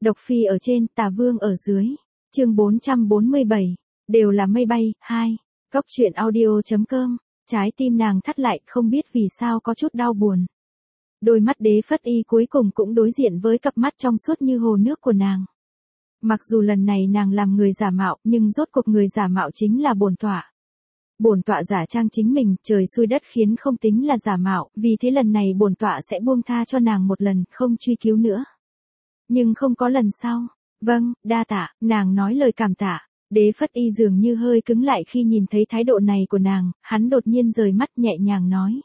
Độc Phi ở trên, Tà Vương ở dưới. Chương 447, đều là mây bay. 2. Góc truyện audio.com. Trái tim nàng thắt lại, không biết vì sao có chút đau buồn. Đôi mắt Đế Phất Y cuối cùng cũng đối diện với cặp mắt trong suốt như hồ nước của nàng. Mặc dù lần này nàng làm người giả mạo, nhưng rốt cuộc người giả mạo chính là bổn tọa. Bổn tọa giả trang chính mình, trời xui đất khiến không tính là giả mạo, vì thế lần này bổn tọa sẽ buông tha cho nàng một lần, không truy cứu nữa. Nhưng không có lần sau. Vâng, đa tạ, nàng nói lời cảm tạ. Đế Phất Y dường như hơi cứng lại khi nhìn thấy thái độ này của nàng, hắn đột nhiên rời mắt nhẹ nhàng nói.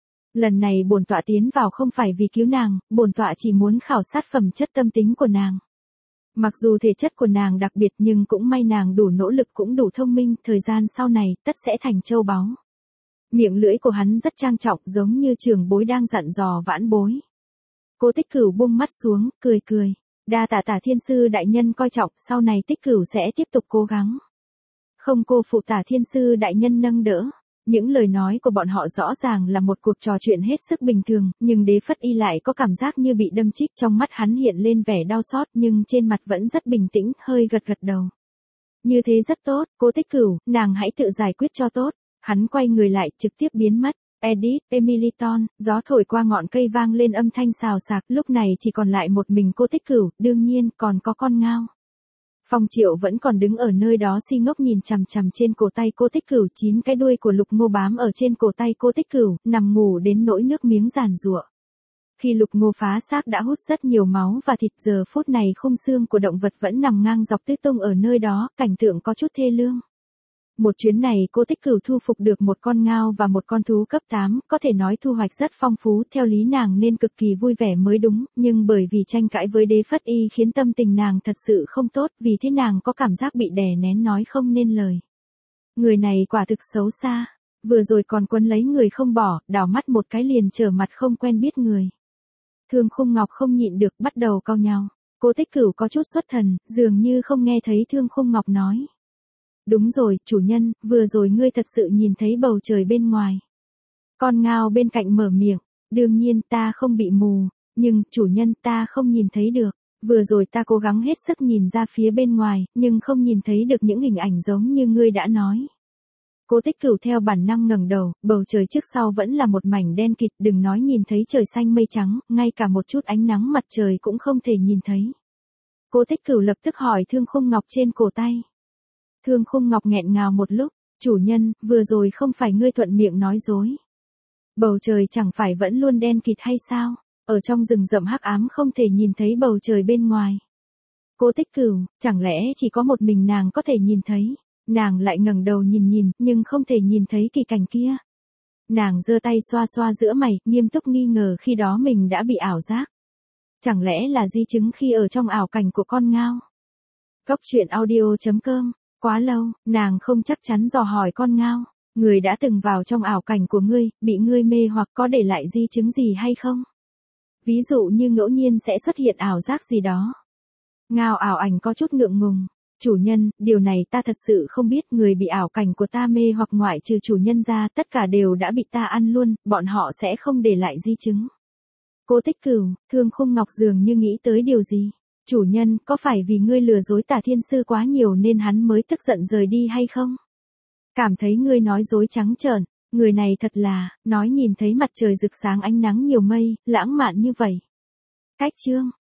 Lần này bổn tọa tiến vào không phải vì cứu nàng, bổn tọa chỉ muốn khảo sát phẩm chất tâm tính của nàng. Mặc dù thể chất của nàng đặc biệt nhưng cũng may nàng đủ nỗ lực cũng đủ thông minh, thời gian sau này tất sẽ thành châu báu. Miệng lưỡi của hắn rất trang trọng giống như trưởng bối đang dặn dò vãn bối. Cô Tích Cửu buông mắt xuống, cười cười. Đa tạ Tả Thiên Sư đại nhân coi trọng, sau này Tích Cửu sẽ tiếp tục cố gắng. Không cô phụ Tả Thiên Sư đại nhân nâng đỡ. Những lời nói của bọn họ rõ ràng là một cuộc trò chuyện hết sức bình thường, nhưng Đế Phất Y lại có cảm giác như bị đâm chích, trong mắt hắn hiện lên vẻ đau xót nhưng trên mặt vẫn rất bình tĩnh, hơi gật gật đầu. Như thế rất tốt, cô Tích Cửu, nàng hãy tự giải quyết cho tốt. Hắn quay người lại, trực tiếp biến mất. Edith, Emiliton, gió thổi qua ngọn cây vang lên âm thanh xào xạc, lúc này chỉ còn lại một mình cô Tích Cửu, đương nhiên còn có con ngao. Phong Triệu vẫn còn đứng ở nơi đó si ngốc nhìn chằm chằm trên cổ tay cô Tích Cửu, 9 cái đuôi của Lục Ngô bám ở trên cổ tay cô Tích Cửu, nằm ngủ đến nỗi nước miếng giàn giụa. Khi Lục Ngô phá xác đã hút rất nhiều máu và thịt, giờ phút này khung xương của động vật vẫn nằm ngang dọc tứ tung ở nơi đó, cảnh tượng có chút thê lương. Một chuyến này cô Tích Cửu thu phục được một con ngao và một con thú cấp 8, có thể nói thu hoạch rất phong phú, theo lý nàng nên cực kỳ vui vẻ mới đúng, nhưng bởi vì tranh cãi với Đế Phất Y khiến tâm tình nàng thật sự không tốt, vì thế nàng có cảm giác bị đè nén nói không nên lời. Người này quả thực xấu xa, vừa rồi còn quấn lấy người không bỏ, đảo mắt một cái liền trở mặt không quen biết người. Thương Khung Ngọc không nhịn được bắt đầu cau nhàu. Cô Tích Cửu có chút xuất thần, dường như không nghe thấy Thương Khung Ngọc nói. Đúng rồi, chủ nhân, vừa rồi ngươi thật sự nhìn thấy bầu trời bên ngoài. Con ngao bên cạnh mở miệng, đương nhiên ta không bị mù, nhưng, chủ nhân ta không nhìn thấy được. Vừa rồi ta cố gắng hết sức nhìn ra phía bên ngoài, nhưng không nhìn thấy được những hình ảnh giống như ngươi đã nói. Cô Tích Cửu theo bản năng ngẩng đầu, bầu trời trước sau vẫn là một mảnh đen kịt, đừng nói nhìn thấy trời xanh mây trắng, ngay cả một chút ánh nắng mặt trời cũng không thể nhìn thấy. Cô Tích Cửu lập tức hỏi Thương Khung Ngọc trên cổ tay. Thương Khung Ngọc nghẹn ngào một lúc, chủ nhân, vừa rồi không phải ngươi thuận miệng nói dối. Bầu trời chẳng phải vẫn luôn đen kịt hay sao, ở trong rừng rậm hắc ám không thể nhìn thấy bầu trời bên ngoài. Cô Tích Cửu, chẳng lẽ chỉ có một mình nàng có thể nhìn thấy, nàng lại ngẩng đầu nhìn nhưng không thể nhìn thấy kỳ cảnh kia. Nàng giơ tay xoa xoa giữa mày, nghiêm túc nghi ngờ khi đó mình đã bị ảo giác. Chẳng lẽ là di chứng khi ở trong ảo cảnh của con ngao. Góc truyện audio.com. Quá lâu, nàng không chắc chắn dò hỏi con ngao, người đã từng vào trong ảo cảnh của ngươi, bị ngươi mê hoặc có để lại di chứng gì hay không? Ví dụ như ngẫu nhiên sẽ xuất hiện ảo giác gì đó. Ngao ảo ảnh có chút ngượng ngùng. Chủ nhân, điều này ta thật sự không biết, người bị ảo cảnh của ta mê hoặc ngoại trừ chủ nhân ra, tất cả đều đã bị ta ăn luôn, bọn họ sẽ không để lại di chứng. Cô Tích Cửu, Thương Khung Ngọc dường như nghĩ tới điều gì. Chủ nhân, có phải vì ngươi lừa dối Tả Thiên Sư quá nhiều nên hắn mới tức giận rời đi hay không? Cảm thấy ngươi nói dối trắng trợn, người này thật là, nói nhìn thấy mặt trời rực sáng ánh nắng nhiều mây, lãng mạn như vậy. Cách chương.